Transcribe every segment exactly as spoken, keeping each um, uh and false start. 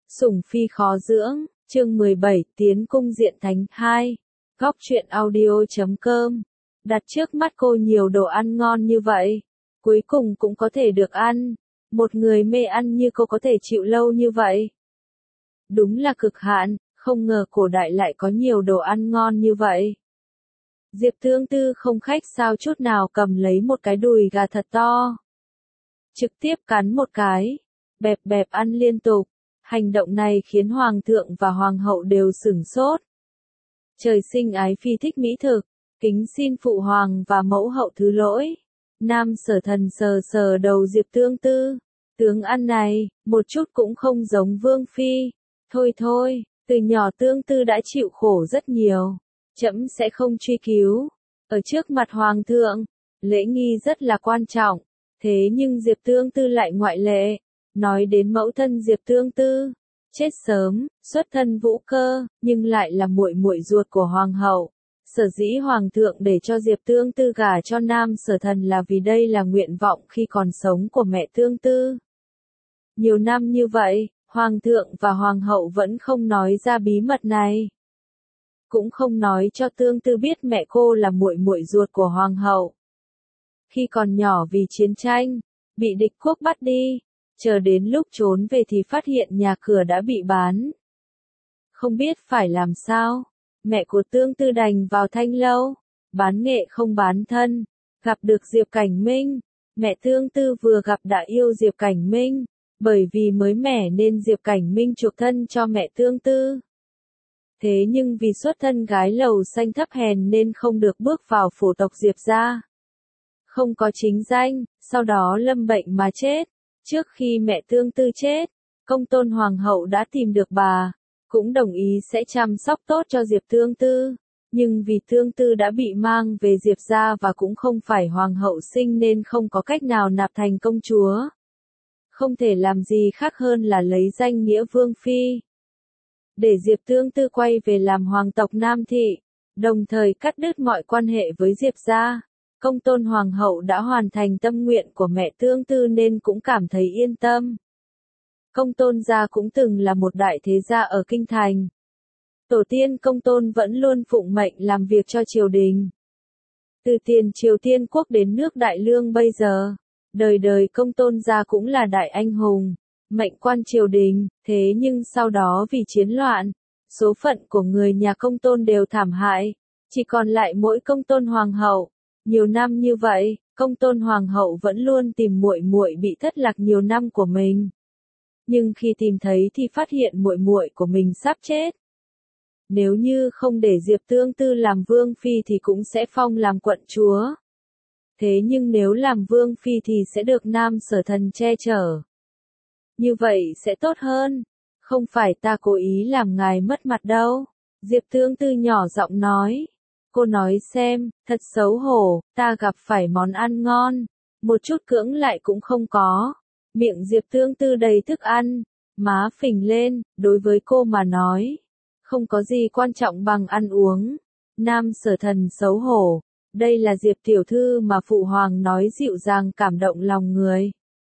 Sủng phi khó dưỡng, chương mười bảy, tiến cung diện thánh hai. Góc truyện audio chấm com. Đặt trước mắt cô nhiều đồ ăn ngon như vậy, cuối cùng cũng có thể được ăn. Một người mê ăn như cô có thể chịu lâu như vậy. Đúng là cực hạn, không ngờ cổ đại lại có nhiều đồ ăn ngon như vậy. Diệp Tương Tư không khách sáo chút nào cầm lấy một cái đùi gà thật to. Trực tiếp cắn một cái, bẹp bẹp ăn liên tục. Hành động này khiến Hoàng thượng và Hoàng hậu đều sửng sốt. Trời sinh ái phi thích mỹ thực, kính xin phụ hoàng và mẫu hậu thứ lỗi. Nam Sở Thần sờ sờ đầu Diệp Tương Tư. Tướng ăn này, một chút cũng không giống Vương Phi. Thôi thôi, từ nhỏ Tương Tư đã chịu khổ rất nhiều. Trẫm sẽ không truy cứu. Ở trước mặt Hoàng thượng, lễ nghi rất là quan trọng. Thế nhưng Diệp Tương Tư lại ngoại lệ. Nói đến mẫu thân Diệp Tương Tư, chết sớm, xuất thân Vũ Cơ, nhưng lại là muội muội ruột của hoàng hậu. Sở dĩ hoàng thượng để cho Diệp Tương Tư gả cho Nam Sở Thần là vì đây là nguyện vọng khi còn sống của mẹ Tương Tư. Nhiều năm như vậy, hoàng thượng và hoàng hậu vẫn không nói ra bí mật này. Cũng không nói cho Tương Tư biết mẹ cô là muội muội ruột của hoàng hậu. Khi còn nhỏ vì chiến tranh, bị địch quốc bắt đi. Chờ đến lúc trốn về thì phát hiện nhà cửa đã bị bán. Không biết phải làm sao, mẹ của Tương Tư đành vào thanh lâu, bán nghệ không bán thân, gặp được Diệp Cảnh Minh. Mẹ Tương Tư vừa gặp đã yêu Diệp Cảnh Minh, bởi vì mới mẻ nên Diệp Cảnh Minh chuộc thân cho mẹ Tương Tư. Thế nhưng vì xuất thân gái lầu xanh thấp hèn nên không được bước vào phủ tộc Diệp gia. Không có chính danh, sau đó lâm bệnh mà chết. Trước khi mẹ Tương Tư chết, Công Tôn Hoàng hậu đã tìm được bà, cũng đồng ý sẽ chăm sóc tốt cho Diệp Tương Tư. Nhưng vì Tương Tư đã bị mang về Diệp gia và cũng không phải Hoàng hậu sinh nên không có cách nào nạp thành công chúa. Không thể làm gì khác hơn là lấy danh nghĩa Vương Phi. Để Diệp Tương Tư quay về làm hoàng tộc Nam Thị, đồng thời cắt đứt mọi quan hệ với Diệp gia. Công Tôn Hoàng hậu đã hoàn thành tâm nguyện của mẹ Tương Tư nên cũng cảm thấy yên tâm. Công Tôn gia cũng từng là một đại thế gia ở Kinh Thành. Tổ tiên Công Tôn vẫn luôn phụng mệnh làm việc cho triều đình. Từ tiền Triều Tiên Quốc đến nước Đại Lương bây giờ, đời đời Công Tôn gia cũng là đại anh hùng, mệnh quan triều đình, thế nhưng sau đó vì chiến loạn, số phận của người nhà Công Tôn đều thảm hại, chỉ còn lại mỗi Công Tôn Hoàng hậu. Nhiều năm như vậy, Công Tôn Hoàng hậu vẫn luôn tìm muội muội bị thất lạc nhiều năm của mình. Nhưng khi tìm thấy thì phát hiện muội muội của mình sắp chết. Nếu như không để Diệp Tương Tư làm vương phi thì cũng sẽ phong làm quận chúa. Thế nhưng nếu làm vương phi thì sẽ được Nam Sở Thần che chở. Như vậy sẽ tốt hơn. Không phải ta cố ý làm ngài mất mặt đâu. Diệp Tương Tư nhỏ giọng nói. Cô nói xem, thật xấu hổ, ta gặp phải món ăn ngon, một chút cưỡng lại cũng không có. Miệng Diệp Tương Tư đầy thức ăn, má phình lên, đối với cô mà nói. Không có gì quan trọng bằng ăn uống. Nam Sở Thần xấu hổ, đây là Diệp tiểu thư mà phụ hoàng nói dịu dàng cảm động lòng người.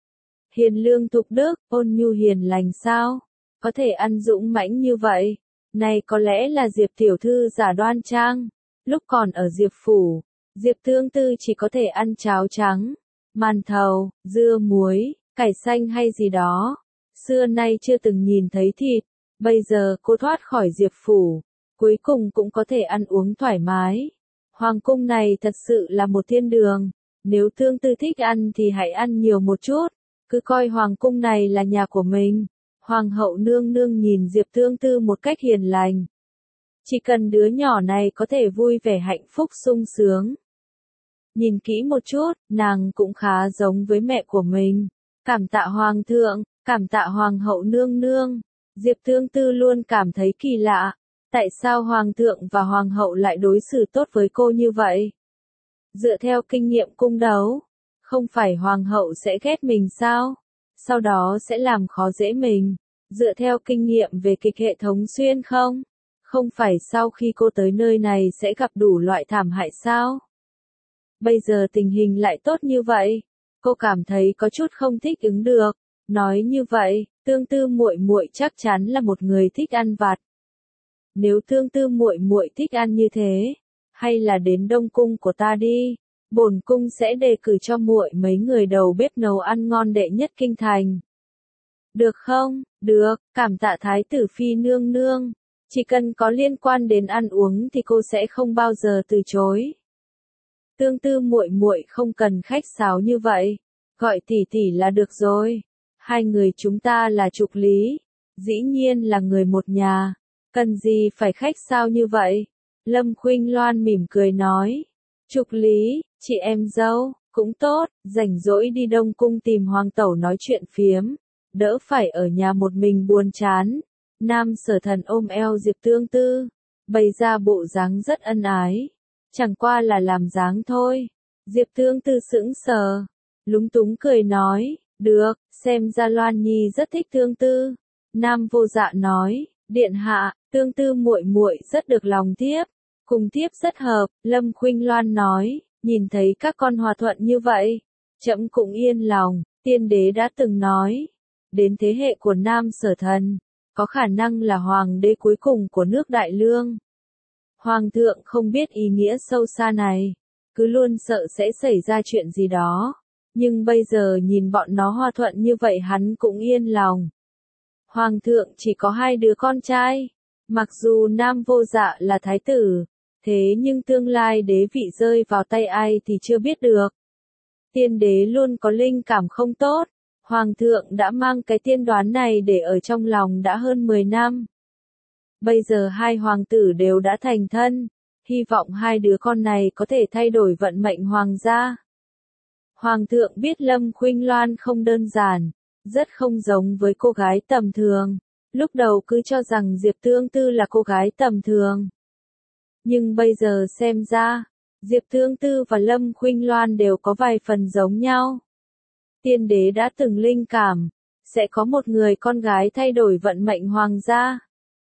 Hiền lương thục đức, ôn nhu hiền lành sao? Có thể ăn dũng mãnh như vậy? Này có lẽ là Diệp tiểu thư giả đoan trang. Lúc còn ở Diệp Phủ, Diệp Tương Tư chỉ có thể ăn cháo trắng, màn thầu, dưa muối, cải xanh hay gì đó. Xưa nay chưa từng nhìn thấy thịt, bây giờ cô thoát khỏi Diệp Phủ, cuối cùng cũng có thể ăn uống thoải mái. Hoàng cung này thật sự là một thiên đường, nếu Tương Tư thích ăn thì hãy ăn nhiều một chút, cứ coi Hoàng cung này là nhà của mình. Hoàng hậu nương nương nhìn Diệp Tương Tư một cách hiền lành. Chỉ cần đứa nhỏ này có thể vui vẻ hạnh phúc sung sướng. Nhìn kỹ một chút, nàng cũng khá giống với mẹ của mình. Cảm tạ hoàng thượng, cảm tạ hoàng hậu nương nương. Diệp Tương Tư luôn cảm thấy kỳ lạ. Tại sao hoàng thượng và hoàng hậu lại đối xử tốt với cô như vậy? Dựa theo kinh nghiệm cung đấu, không phải hoàng hậu sẽ ghét mình sao? Sau đó sẽ làm khó dễ mình. Dựa theo kinh nghiệm về kịch hệ thống xuyên không? Không phải sau khi cô tới nơi này sẽ gặp đủ loại thảm hại sao? Bây giờ tình hình lại tốt như vậy. Cô cảm thấy có chút không thích ứng được. Nói như vậy, Tương Tư muội muội chắc chắn là một người thích ăn vặt. Nếu Tương Tư muội muội thích ăn như thế, hay là đến Đông cung của ta đi, bổn cung sẽ đề cử cho muội mấy người đầu bếp nấu ăn ngon đệ nhất kinh thành. Được không? Được, cảm tạ thái tử phi nương nương. Chỉ cần có liên quan đến ăn uống thì cô sẽ không bao giờ từ chối. Tương Tư muội muội không cần khách sáo như vậy, gọi tỷ tỷ là được rồi. Hai người chúng ta là Trục Lý, dĩ nhiên là người một nhà, cần gì phải khách sáo như vậy? Lâm Khuynh Loan mỉm cười nói. Trục Lý, chị em dâu, cũng tốt, rảnh rỗi đi Đông cung tìm hoàng tẩu nói chuyện phiếm, đỡ phải ở nhà một mình buồn chán. Nam Sở Thần ôm eo Diệp Tương Tư, bày ra bộ dáng rất ân ái, chẳng qua là làm dáng thôi. Diệp Tương Tư sững sờ, lúng túng cười nói, được, xem ra Loan Nhi rất thích Tương Tư. Nam Vô Dạ nói, điện hạ, Tương Tư muội muội rất được lòng thiếp, cùng thiếp rất hợp. Lâm Khuynh Loan nói, nhìn thấy các con hòa thuận như vậy, trẫm cũng yên lòng. Tiên đế đã từng nói, đến thế hệ của Nam Sở Thần, có khả năng là hoàng đế cuối cùng của nước Đại Lương. Hoàng thượng không biết ý nghĩa sâu xa này, cứ luôn sợ sẽ xảy ra chuyện gì đó, nhưng bây giờ nhìn bọn nó hòa thuận như vậy hắn cũng yên lòng. Hoàng thượng chỉ có hai đứa con trai, mặc dù Nam Vô Dạ là thái tử, thế nhưng tương lai đế vị rơi vào tay ai thì chưa biết được. Tiên đế luôn có linh cảm không tốt, Hoàng thượng đã mang cái tiên đoán này để ở trong lòng đã hơn mười năm. Bây giờ hai hoàng tử đều đã thành thân, hy vọng hai đứa con này có thể thay đổi vận mệnh hoàng gia. Hoàng thượng biết Lâm Khuynh Loan không đơn giản, rất không giống với cô gái tầm thường, lúc đầu cứ cho rằng Diệp Tương Tư là cô gái tầm thường. Nhưng bây giờ xem ra, Diệp Tương Tư và Lâm Khuynh Loan đều có vài phần giống nhau. Tiên đế đã từng linh cảm, sẽ có một người con gái thay đổi vận mệnh hoàng gia.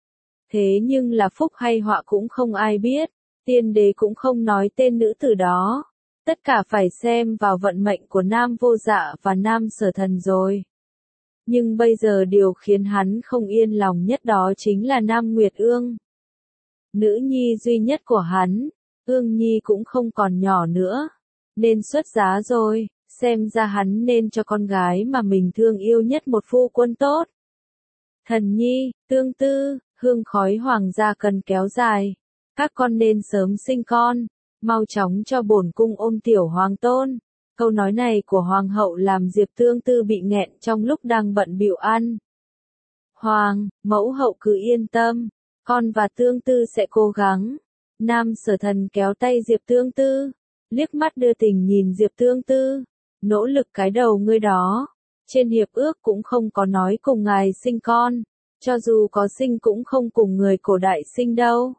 Thế nhưng là phúc hay họa cũng không ai biết, tiên đế cũng không nói tên nữ tử đó. Tất cả phải xem vào vận mệnh của Nam Vô Dạ và Nam Sở Thần rồi. Nhưng bây giờ điều khiến hắn không yên lòng nhất đó chính là Nam Nguyệt Ương. Nữ nhi duy nhất của hắn, Ương Nhi cũng không còn nhỏ nữa, nên xuất giá rồi, xem ra hắn nên cho con gái mà mình thương yêu nhất một phu quân tốt. Thần Nhi, Tương Tư, hương khói hoàng gia cần kéo dài, các con nên sớm sinh con, mau chóng cho bổn cung ôm tiểu hoàng tôn. Câu nói này của hoàng hậu làm Diệp Tương Tư bị nghẹn trong lúc đang bận bịu ăn. Hoàng, mẫu hậu cứ yên tâm, con và Tương Tư sẽ cố gắng. Nam Sở Thần kéo tay Diệp Tương Tư, liếc mắt đưa tình nhìn Diệp Tương Tư, nỗ lực cái đầu ngươi đó. Trên hiệp ước cũng không có nói cùng ngài sinh con, cho dù có sinh cũng không cùng người cổ đại sinh đâu.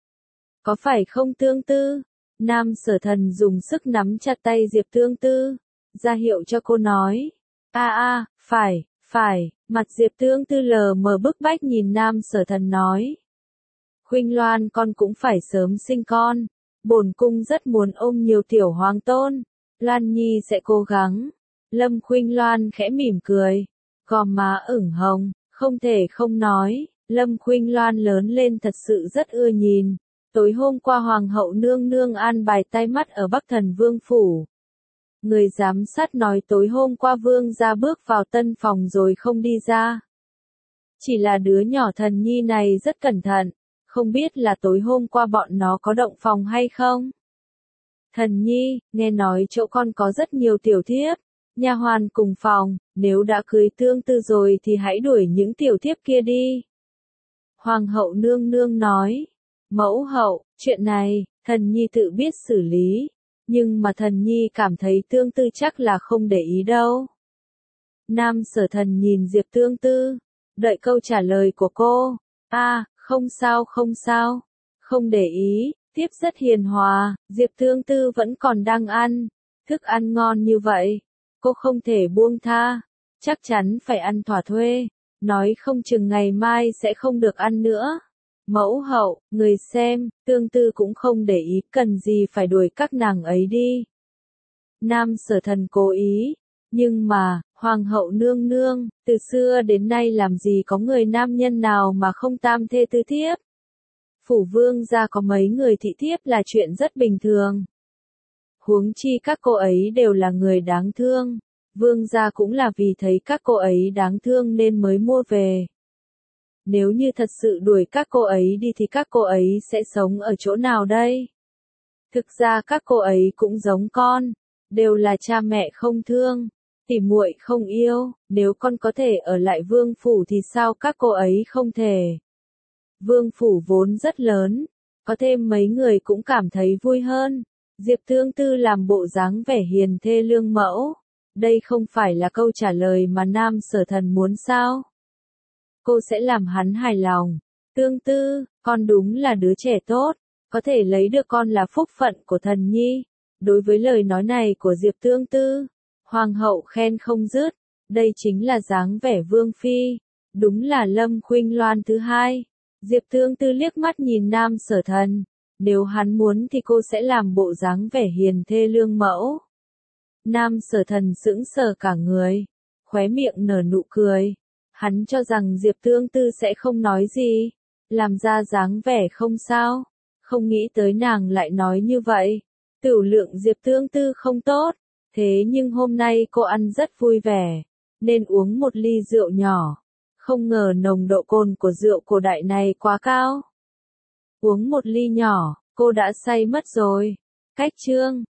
Có phải không Tương Tư? Nam Sở Thần dùng sức nắm chặt tay Diệp Tương Tư, ra hiệu cho cô nói. A a, phải, phải, mặt Diệp Tương Tư lờ mờ bức bách nhìn Nam Sở Thần nói. Khuynh Loan con cũng phải sớm sinh con, bổn cung rất muốn ôm nhiều tiểu hoàng tôn, Loan Nhi sẽ cố gắng. Lâm Khuynh Loan khẽ mỉm cười, gò má ửng hồng, không thể không nói, Lâm Khuynh Loan lớn lên thật sự rất ưa nhìn. Tối hôm qua Hoàng hậu nương nương an bài tai mắt ở Bắc Thần Vương phủ. Người giám sát nói tối hôm qua Vương gia bước vào tân phòng rồi không đi ra. Chỉ là đứa nhỏ Thần Nhi này rất cẩn thận, không biết là tối hôm qua bọn nó có động phòng hay không. Thần Nhi, nghe nói chỗ con có rất nhiều tiểu thiếp, nha hoàn cùng phòng, nếu đã cưới Tương Tư rồi thì hãy đuổi những tiểu thiếp kia đi. Hoàng hậu nương nương nói. Mẫu hậu, chuyện này, Thần Nhi tự biết xử lý, nhưng mà Thần Nhi cảm thấy Tương Tư chắc là không để ý đâu. Nam Sở Thần nhìn Diệp Tương Tư, đợi câu trả lời của cô. A, à, không sao không sao, không để ý, tiếp rất hiền hòa, Diệp Tương Tư vẫn còn đang ăn, thức ăn ngon như vậy, cô không thể buông tha, chắc chắn phải ăn thỏa thuê, nói không chừng ngày mai sẽ không được ăn nữa. Mẫu hậu, người xem, Tương Tư cũng không để ý, cần gì phải đuổi các nàng ấy đi. Nam Sở Thần cố ý, nhưng mà, Hoàng hậu nương nương, từ xưa đến nay làm gì có người nam nhân nào mà không tam thê tứ thiếp. Phủ vương gia có mấy người thị thiếp là chuyện rất bình thường. Huống chi các cô ấy đều là người đáng thương. Vương gia cũng là vì thấy các cô ấy đáng thương nên mới mua về. Nếu như thật sự đuổi các cô ấy đi thì các cô ấy sẽ sống ở chỗ nào đây? Thực ra các cô ấy cũng giống con, đều là cha mẹ không thương, tỉ muội không yêu, nếu con có thể ở lại vương phủ thì sao các cô ấy không thể? Vương phủ vốn rất lớn, có thêm mấy người cũng cảm thấy vui hơn. Diệp Tương Tư làm bộ dáng vẻ hiền thê lương mẫu. Đây không phải là câu trả lời mà Nam Sở Thần muốn sao? Cô sẽ làm hắn hài lòng. Tương Tư, con đúng là đứa trẻ tốt, có thể lấy được con là phúc phận của thần nhi. Đối với lời nói này của Diệp Tương Tư, Hoàng hậu khen không dứt. Đây chính là dáng vẻ vương phi, đúng là Lâm Khuynh Loan thứ hai. Diệp Tương Tư liếc mắt nhìn Nam Sở Thần, nếu hắn muốn thì cô sẽ làm bộ dáng vẻ hiền thê lương mẫu. Nam Sở Thần sững sờ cả người, khóe miệng nở nụ cười. Hắn cho rằng Diệp Tương Tư sẽ không nói gì, làm ra dáng vẻ không sao, không nghĩ tới nàng lại nói như vậy. Tửu lượng Diệp Tương Tư không tốt, thế nhưng hôm nay cô ăn rất vui vẻ, nên uống một ly rượu nhỏ. Không ngờ nồng độ cồn của rượu cổ đại này quá cao. Uống một ly nhỏ, cô đã say mất rồi. Cách chương